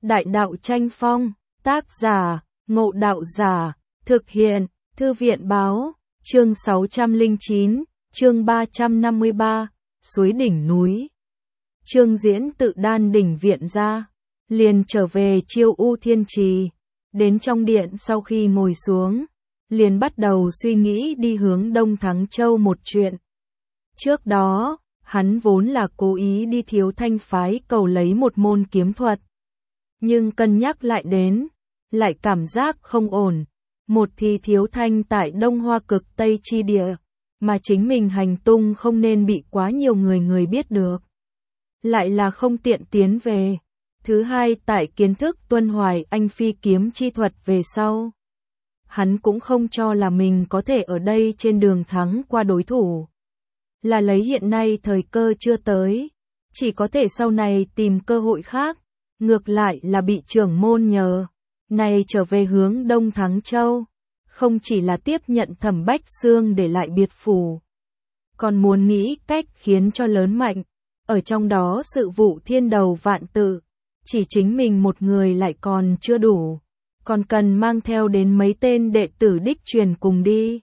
Đại đạo tranh phong, tác giả, Ngộ Đạo Giả, thực hiện, Thư viện báo, chương 609, chương 353, suối đỉnh núi. Trương Diễn tự đan đỉnh viện ra, liền trở về Chiêu U Thiên Trì, đến trong điện sau khi ngồi xuống, liền bắt đầu suy nghĩ đi hướng Đông Thắng Châu một chuyện. Trước đó, hắn vốn là cố ý đi Thiếu Thanh phái cầu lấy một môn kiếm thuật. Nhưng cân nhắc lại đến, lại cảm giác không ổn. Một thì Thiếu Thanh tại Đông Hoa cực Tây chi địa, mà chính mình hành tung không nên bị quá nhiều người biết được. Lại là không tiện tiến về. Thứ hai tại kiến thức tuân hoài anh phi kiếm chi thuật về sau. Hắn cũng không cho là mình có thể ở đây trên đường thắng qua đối thủ. Là lấy hiện nay thời cơ chưa tới, chỉ có thể sau này tìm cơ hội khác. Ngược lại là bị trưởng môn nhờ, này trở về hướng Đông Thắng Châu, không chỉ là tiếp nhận Thẩm Bách Xương để lại biệt phủ, còn muốn nghĩ cách khiến cho lớn mạnh, ở trong đó sự vụ thiên đầu vạn tự, chỉ chính mình một người lại còn chưa đủ, còn cần mang theo đến mấy tên đệ tử đích truyền cùng đi.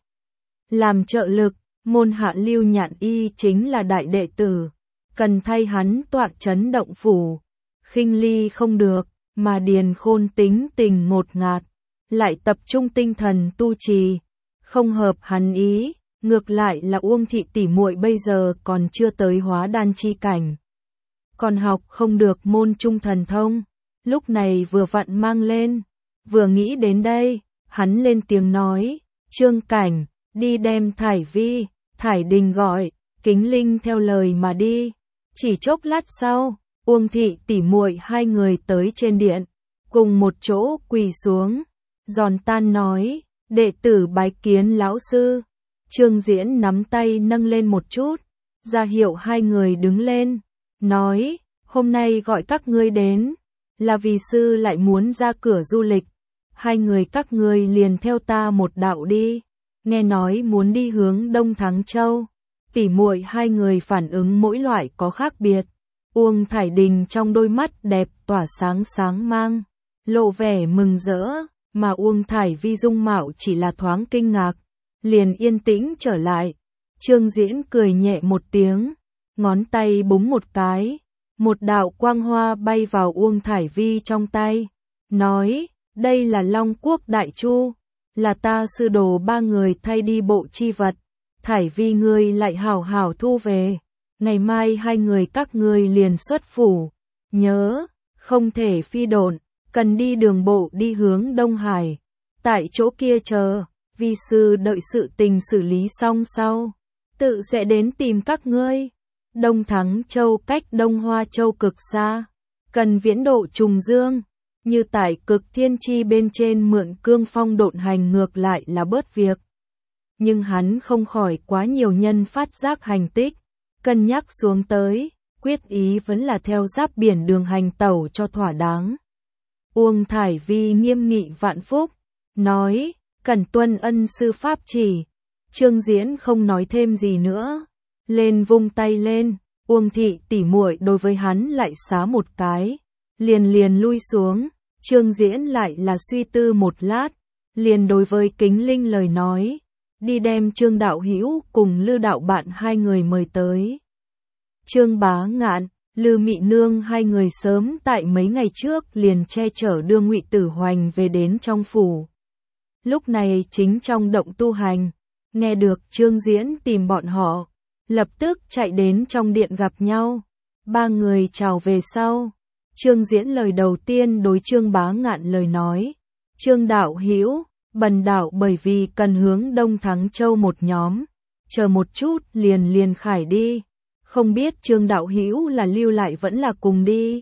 Làm trợ lực, môn hạ Lưu Nhạn Y chính là đại đệ tử, cần thay hắn tọa trấn động phủ. Khinh ly không được, mà Điền Khôn tính tình ngột ngạt, lại tập trung tinh thần tu trì, không hợp hắn ý, ngược lại là Uông thị tỷ muội bây giờ còn chưa tới hóa đan chi cảnh. Còn học không được môn trung thần thông, lúc này vừa vặn mang lên, vừa nghĩ đến đây, hắn lên tiếng nói, Trương Cảnh, đi đem Thải Vi, Thải Đình gọi, Kính Linh theo lời mà đi, chỉ chốc lát sau. Uông thị tỷ muội hai người tới trên điện, cùng một chỗ quỳ xuống, giòn tan nói, đệ tử bái kiến lão sư. Trương Diễn nắm tay nâng lên một chút, ra hiệu hai người đứng lên, nói, hôm nay gọi các ngươi đến, là vì sư lại muốn ra cửa du lịch, hai người các ngươi liền theo ta một đạo đi, nghe nói muốn đi hướng Đông Thắng Châu, tỷ muội hai người phản ứng mỗi loại có khác biệt. Uông Thải Đình trong đôi mắt đẹp tỏa sáng sáng mang, lộ vẻ mừng rỡ, mà Uông Thải Vi dung mạo chỉ là thoáng kinh ngạc, liền yên tĩnh trở lại. Trương Diễn cười nhẹ một tiếng, ngón tay búng một cái, một đạo quang hoa bay vào Uông Thải Vi trong tay, nói, đây là Long Quốc Đại Chu, là ta sư đồ ba người thay đi bộ chi vật, Thải Vi ngươi lại hảo hảo thu về. Ngày mai hai người các ngươi liền xuất phủ, nhớ, không thể phi độn, cần đi đường bộ đi hướng Đông Hải, tại chỗ kia chờ, vi sư đợi sự tình xử lý xong sau, tự sẽ đến tìm các ngươi. Đông Thắng Châu cách Đông Hoa Châu cực xa, cần viễn độ trùng dương, như tại Cực Thiên Chi bên trên mượn cương phong độn hành ngược lại là bớt việc. Nhưng hắn không khỏi quá nhiều nhân phát giác hành tích. Cân nhắc xuống tới, quyết ý vẫn là theo giáp biển đường hành tẩu cho thỏa đáng. Uông Thải Vi nghiêm nghị vạn phúc, nói, cần tuân ân sư pháp chỉ. Trương Diễn không nói thêm gì nữa, lên vung tay lên, Uông thị tỷ muội đối với hắn lại xá một cái, liền lui xuống. Trương Diễn lại là suy tư một lát, liền đối với Kính Linh lời nói. Đi đem Trương Đạo Hữu cùng Lư Đạo Bạn hai người mời tới. Trương Bá Ngạn, Lư Mị Nương hai người sớm tại mấy ngày trước liền che chở đưa Ngụy Tử Hoành về đến trong phủ. Lúc này chính trong động tu hành, nghe được Trương Diễn tìm bọn họ, lập tức chạy đến trong điện gặp nhau. Ba người chào về sau. Trương Diễn lời đầu tiên đối Trương Bá Ngạn lời nói, Trương Đạo Hữu, bần đạo bởi vì cần hướng Đông Thắng Châu một nhóm, chờ một chút liền khải đi, không biết Trương Đạo Hữu là lưu lại vẫn là cùng đi.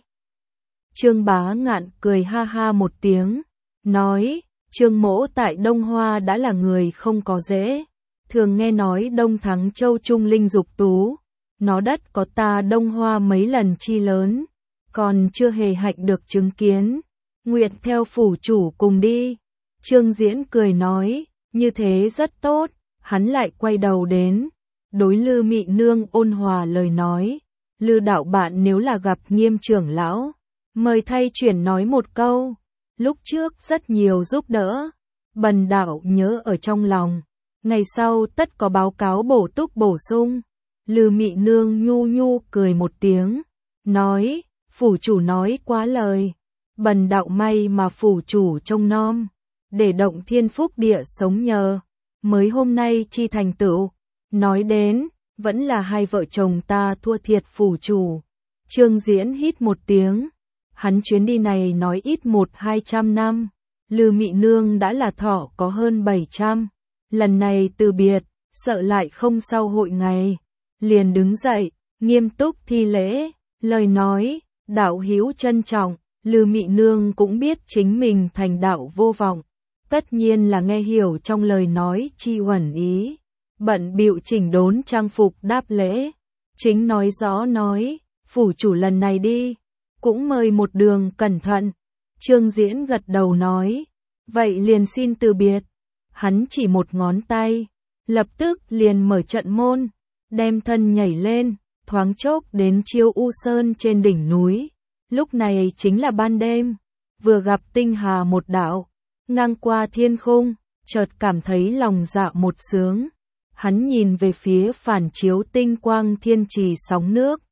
Trương Bá Ngạn cười ha ha một tiếng, nói, Trương mỗ tại Đông Hoa đã là người không có dễ, thường nghe nói Đông Thắng Châu trung linh dục tú, nó đất có ta Đông Hoa mấy lần chi lớn, còn chưa hề hạnh được chứng kiến, nguyện theo phủ chủ cùng đi. Trương Diễn cười nói, như thế rất tốt, hắn lại quay đầu đến, đối Lư Mị Nương ôn hòa lời nói, Lư Đạo Bạn nếu là gặp Nghiêm trưởng lão, Mời thay chuyển nói một câu. Lúc trước rất nhiều giúp đỡ. Bần đạo nhớ ở trong lòng. Ngày sau tất có báo cáo bổ túc bổ sung. Lư Mị Nương nhu nhu cười một tiếng. Nói, phủ chủ nói quá lời. Bần đạo may mà phủ chủ trông nom. Để động thiên phúc địa sống nhờ. Mới hôm nay chi thành tựu. Nói đến, vẫn là hai vợ chồng ta thua thiệt phủ chủ. Trương Diễn hít một tiếng. Hắn chuyến đi này nói ít 100-200 năm. Lư Mị Nương đã là thọ có hơn 700. Lần này từ biệt, sợ lại không sau hội ngày. Liền đứng dậy, nghiêm túc thi lễ, lời nói, đạo hữu trân trọng. Lư Mị Nương cũng biết chính mình thành đạo vô vọng. Tất nhiên là nghe hiểu trong lời nói chi uẩn ý. Bận bịu chỉnh đốn trang phục đáp lễ. Chính nói rõ nói, phủ chủ lần này đi. Cũng mời một đường cẩn thận. Trương Diễn gật đầu nói. Vậy liền xin từ biệt. Hắn chỉ một ngón tay. Lập tức liền mở trận môn. Đem thân nhảy lên. Thoáng chốc đến Chiêu U Sơn trên đỉnh núi. Lúc này chính là ban đêm. Vừa gặp tinh hà một đạo. Ngang qua thiên khung. Chợt cảm thấy lòng dạ một sướng. Hắn nhìn về phía phản chiếu tinh quang thiên trì sóng nước.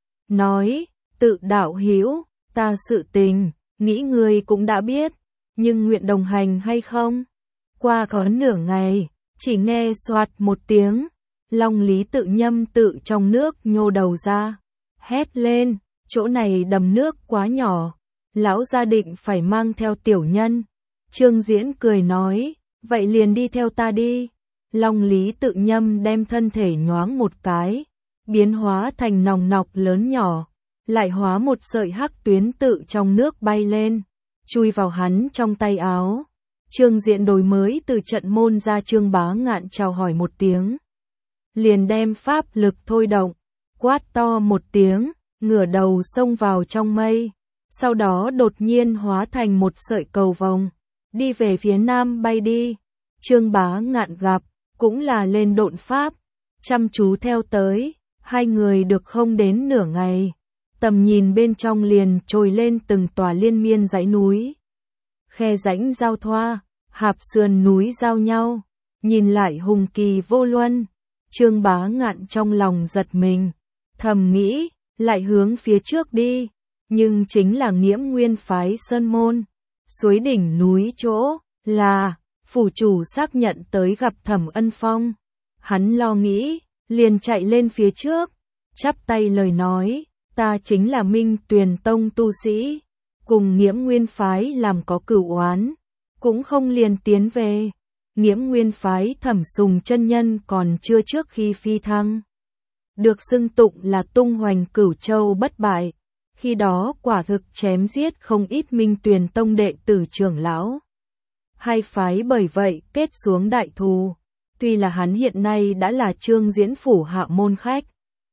Nói, tự đạo hữu, ta sự tình, nghĩ ngươi cũng đã biết, nhưng nguyện đồng hành hay không? Qua có nửa ngày, chỉ nghe soạt một tiếng, Long Lý Tự Nhâm tự trong nước nhô đầu ra, hét lên, chỗ này đầm nước quá nhỏ, lão gia định phải mang theo tiểu nhân. Trương Diễn cười nói, vậy liền đi theo ta đi. Long Lý Tự Nhâm đem thân thể nhoáng một cái, biến hóa thành nòng nọc lớn nhỏ, lại hóa một sợi hắc tuyến tự trong nước bay lên, chui vào hắn trong tay áo. Trương Diễn đổi mới từ trận môn ra, Trương Bá Ngạn chào hỏi một tiếng, liền đem pháp lực thôi động, quát to một tiếng, ngửa đầu xông vào trong mây, sau đó đột nhiên hóa thành một sợi cầu vồng, đi về phía nam bay đi. Trương Bá Ngạn gặp, cũng là lên độn pháp, chăm chú theo tới, hai người được không đến nửa ngày, tầm nhìn bên trong liền trồi lên từng tòa liên miên dãy núi. Khe rãnh giao thoa, hạp sườn núi giao nhau, nhìn lại hùng kỳ vô luân. Trương Bá Ngạn trong lòng giật mình, thầm nghĩ, lại hướng phía trước đi, nhưng chính là Nghiễm Nguyên phái sơn môn, suối đỉnh núi chỗ, là phủ chủ xác nhận tới gặp Thẩm Ân Phong. Hắn lo nghĩ, liền chạy lên phía trước, chắp tay lời nói, ta chính là Minh Tuyền Tông tu sĩ, cùng Nghiễm Nguyên phái làm có cửu oán, cũng không liền tiến về. Nghiễm Nguyên phái Thẩm Sùng chân nhân còn chưa trước khi phi thăng, được xưng tụng là tung hoành Cửu Châu bất bại, khi đó quả thực chém giết không ít Minh Tuyền Tông đệ tử trưởng lão. Hai phái bởi vậy kết xuống đại thù. Tuy là hắn hiện nay đã là Trương Diễn phủ hạ môn khách,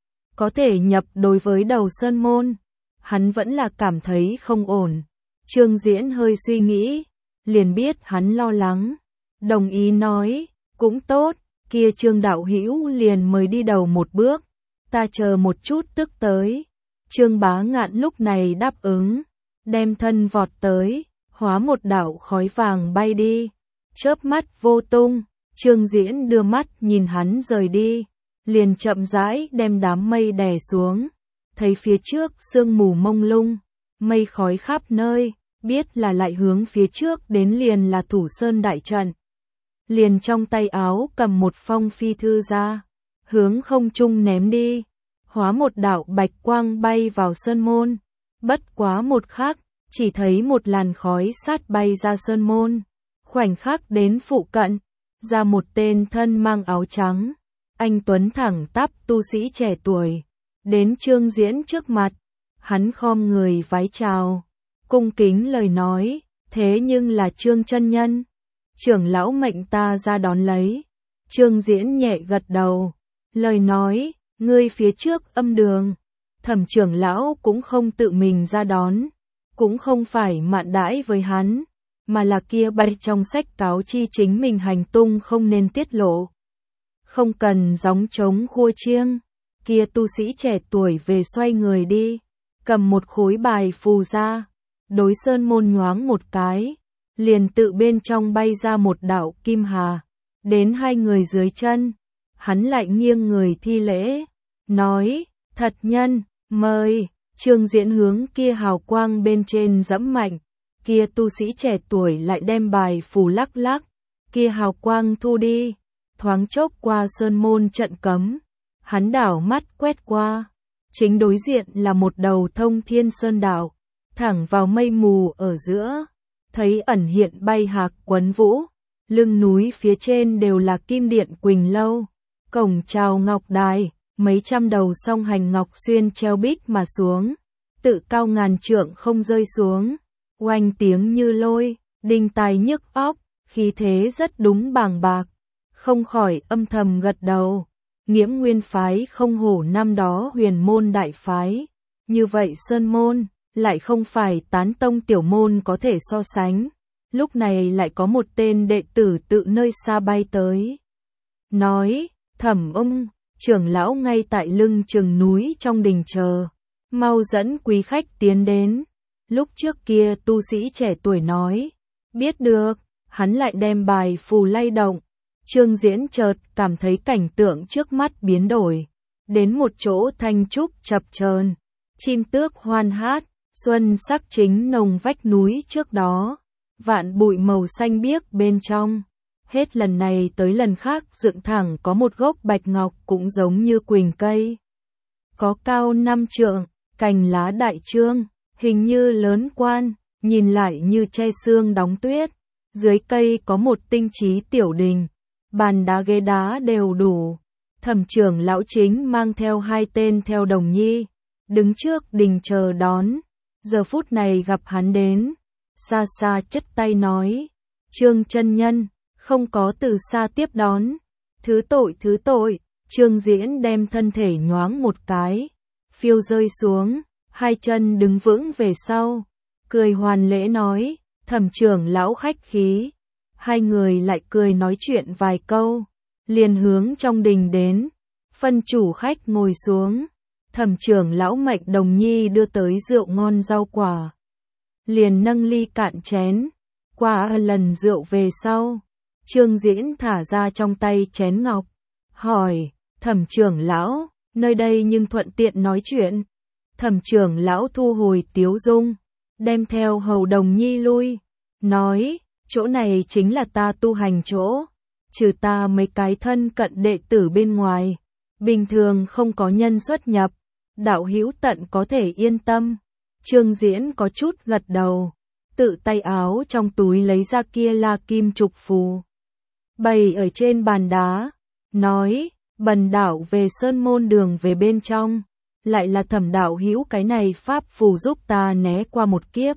có thể nhập đối với đầu sơn môn, hắn vẫn là cảm thấy không ổn. Trương Diễn hơi suy nghĩ, liền biết hắn lo lắng, đồng ý nói, cũng tốt, kia Trương đạo hữu liền mời đi đầu một bước, ta chờ một chút tức tới. Trương Bá Ngạn lúc này đáp ứng, đem thân vọt tới, hóa một đạo khói vàng bay đi, chớp mắt vô tung. Trương Diễn đưa mắt nhìn hắn rời đi, liền chậm rãi đem đám mây đè xuống, thấy phía trước sương mù mông lung, mây khói khắp nơi, biết là lại hướng phía trước đến liền là Thủ Sơn đại trận. Liền trong tay áo cầm một phong phi thư ra, hướng không trung ném đi, hóa một đạo bạch quang bay vào sơn môn. Bất quá một khắc, chỉ thấy một làn khói sát bay ra sơn môn, khoảnh khắc đến phụ cận, ra một tên thân mang áo trắng, anh tuấn thẳng tắp tu sĩ trẻ tuổi, đến Trương Diễn trước mặt, hắn khom người vái chào, cung kính lời nói, thế nhưng là Trương chân nhân, trưởng lão mệnh ta ra đón lấy. Trương Diễn nhẹ gật đầu, lời nói, ngươi phía trước âm đường, Thẩm trưởng lão cũng không tự mình ra đón, cũng không phải mạn đãi với hắn, mà là kia bay trong sách cáo chi chính mình hành tung không nên tiết lộ. Không cần gióng trống khua chiêng, kia tu sĩ trẻ tuổi về xoay người đi, cầm một khối bài phù ra, đối sơn môn nhoáng một cái, liền tự bên trong bay ra một đạo kim hà, đến hai người dưới chân, hắn lại nghiêng người thi lễ, nói, thật nhân, mời, Trương Diễn hướng kia hào quang bên trên dẫm mạnh, kia tu sĩ trẻ tuổi lại đem bài phù lắc lắc, kia hào quang thu đi, thoáng chốc qua sơn môn trận cấm, hắn đảo mắt quét qua, chính đối diện là một đầu thông thiên sơn đạo, thẳng vào mây mù ở giữa, thấy ẩn hiện bay hạc quấn vũ, lưng núi phía trên đều là kim điện quỳnh lâu, cổng chào ngọc đài, mấy trăm đầu song hành ngọc xuyên treo bích mà xuống, tự cao ngàn trượng không rơi xuống, oanh tiếng như lôi, đinh tai nhức óc, khí thế rất đúng bàng bạc, không khỏi âm thầm gật đầu. Nghiễm nguyên phái không hổ năm đó huyền môn đại phái, như vậy sơn môn, lại không phải tán tông tiểu môn có thể so sánh, lúc này lại có một tên đệ tử tự nơi xa bay tới. Nói, Thẩm trưởng lão ngay tại lưng chừng núi trong đình chờ, mau dẫn quý khách tiến đến. Lúc trước kia tu sĩ trẻ tuổi nói, biết được, hắn lại đem bài phù lay động. Trương Diễn chợt cảm thấy cảnh tượng trước mắt biến đổi, đến một chỗ thanh trúc chập chờn, chim tước hoan hát, xuân sắc chính nồng vách núi trước đó, vạn bụi màu xanh biếc bên trong. Hết lần này tới lần khác dựng thẳng có một gốc bạch ngọc cũng giống như quỳnh cây. Có cao 5 trượng, cành lá đại trương, hình như lớn quan, nhìn lại như che xương đóng tuyết. Dưới cây có một tinh trí tiểu đình, bàn đá ghế đá đều đủ. Thẩm trưởng lão chính mang theo 2 tên theo đồng nhi, đứng trước đình chờ đón. Giờ phút này gặp hắn đến, xa xa chất tay nói, Trương chân nhân, không có từ xa tiếp đón. Thứ tội, Trương Diễn đem thân thể nhoáng một cái, phiêu rơi xuống, 2 chân đứng vững về sau, cười hoàn lễ nói, Thẩm trưởng lão khách khí. 2 người lại cười nói chuyện vài câu, liền hướng trong đình đến, phân chủ khách ngồi xuống. Thẩm trưởng lão mệnh đồng nhi đưa tới rượu ngon rau quả, liền nâng ly cạn chén. Qua lần rượu về sau, Trương Diễn thả ra trong tay chén ngọc, hỏi, Thẩm trưởng lão, nơi đây nhưng thuận tiện nói chuyện. Thẩm trưởng lão thu hồi tiếu dung, đem theo hầu đồng nhi lui, nói, chỗ này chính là ta tu hành chỗ, trừ ta mấy cái thân cận đệ tử bên ngoài, bình thường không có nhân xuất nhập, đạo hữu tận có thể yên tâm. Trương Diễn có chút gật đầu, tự tay áo trong túi lấy ra kia la kim trục phù, bày ở trên bàn đá, nói, bần đạo về sơn môn đường về bên trong, lại là Thẩm đạo hữu cái này pháp phù giúp ta né qua một kiếp.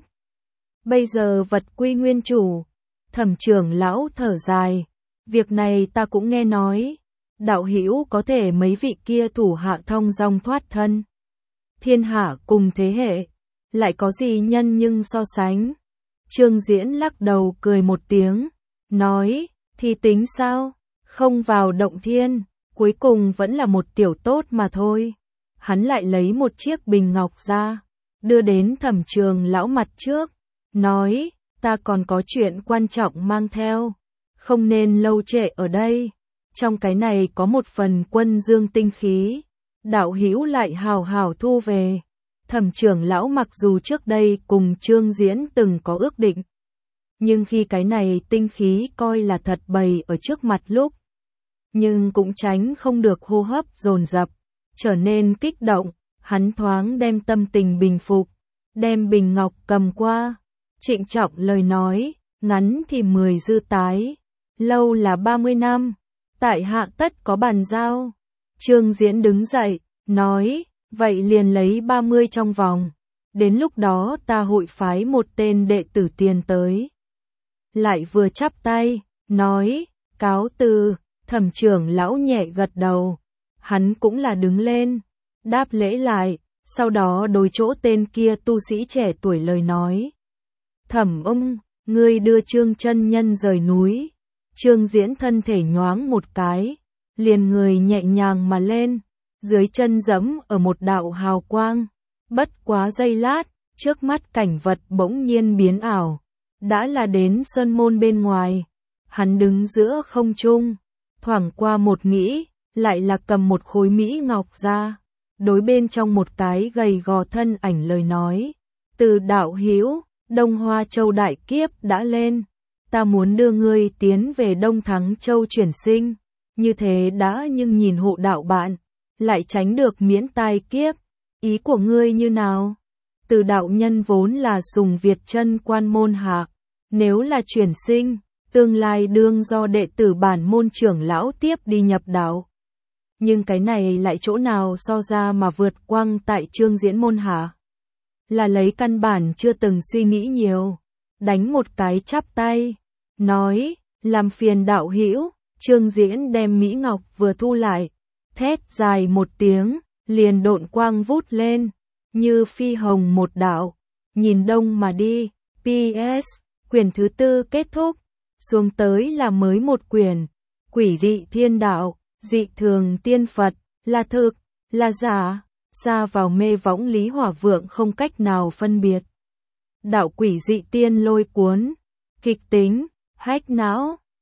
Bây giờ vật quy nguyên chủ. Thẩm trưởng lão thở dài, việc này ta cũng nghe nói, đạo hữu có thể mấy vị kia thủ hạ thông dong thoát thân. Thiên hạ cùng thế hệ, lại có gì nhân nhưng so sánh. Trương Diễn lắc đầu cười một tiếng, nói, thì tính sao, không vào động thiên, cuối cùng vẫn là một tiểu tốt mà thôi. Hắn lại lấy một chiếc bình ngọc ra, đưa đến Thẩm trưởng lão mặt trước, nói, ta còn có chuyện quan trọng mang theo, không nên lâu trễ ở đây. Trong cái này có một phần quân dương tinh khí, đạo hữu lại hào hào thu về. Thẩm trưởng lão mặc dù trước đây cùng Trương Diễn từng có ước định, nhưng khi cái này tinh khí coi là thật bày ở trước mặt lúc, nhưng cũng tránh không được hô hấp dồn dập, trở nên kích động, hắn thoáng đem tâm tình bình phục, đem bình ngọc cầm qua, trịnh trọng lời nói, ngắn thì 10 dư tái, lâu là 30 năm, tại hạ tất có bàn giao. Trương Diễn đứng dậy, nói, vậy liền lấy 30 trong vòng, đến lúc đó ta hội phái một tên đệ tử tiền tới. Lại vừa chắp tay, nói, cáo từ. Thẩm trưởng lão nhẹ gật đầu, hắn cũng là đứng lên, đáp lễ lại, sau đó đối chỗ tên kia tu sĩ trẻ tuổi lời nói. Thẩm ngươi đưa Trương chân nhân rời núi. Trương Diễn thân thể nhoáng một cái, liền người nhẹ nhàng mà lên, dưới chân giẫm ở một đạo hào quang, Bất quá giây lát, trước mắt cảnh vật bỗng nhiên biến ảo. Đã là đến sơn môn bên ngoài. Hắn đứng giữa không trung, thoảng qua một nghĩ, lại là cầm một khối mỹ ngọc ra. Đối bên trong một cái gầy gò thân ảnh lời nói. Từ đạo hữu, Đông Hoa Châu đại kiếp đã lên. Ta muốn đưa ngươi tiến về Đông Thắng Châu chuyển sinh. Như thế đã nhưng nhìn hộ đạo bạn, lại tránh được miễn tai kiếp. Ý của ngươi như nào? Từ đạo nhân vốn là sùng Việt chân quan môn hạ. Nếu là chuyển sinh, tương lai đương do đệ tử bản môn trưởng lão tiếp đi nhập đạo. Nhưng cái này lại chỗ nào so ra mà vượt quang tại Trương Diễn môn hạ? Là lấy căn bản chưa từng suy nghĩ nhiều. Đánh một cái chắp tay. Nói, làm phiền đạo hữu. Trương Diễn đem Mỹ Ngọc vừa thu lại. Thét dài một tiếng, liền độn quang vút lên. Như phi hồng một đạo. Nhìn đông mà đi. PS, quyển thứ 4 kết thúc. Xuống tới là mới một quyển. Quỷ dị thiên đạo, dị thường tiên Phật, là thực, là giả. Xa vào mê võng Lý Hỏa Vượng không cách nào phân biệt. Đạo quỷ dị tiên lôi cuốn. Kịch tính, hách não.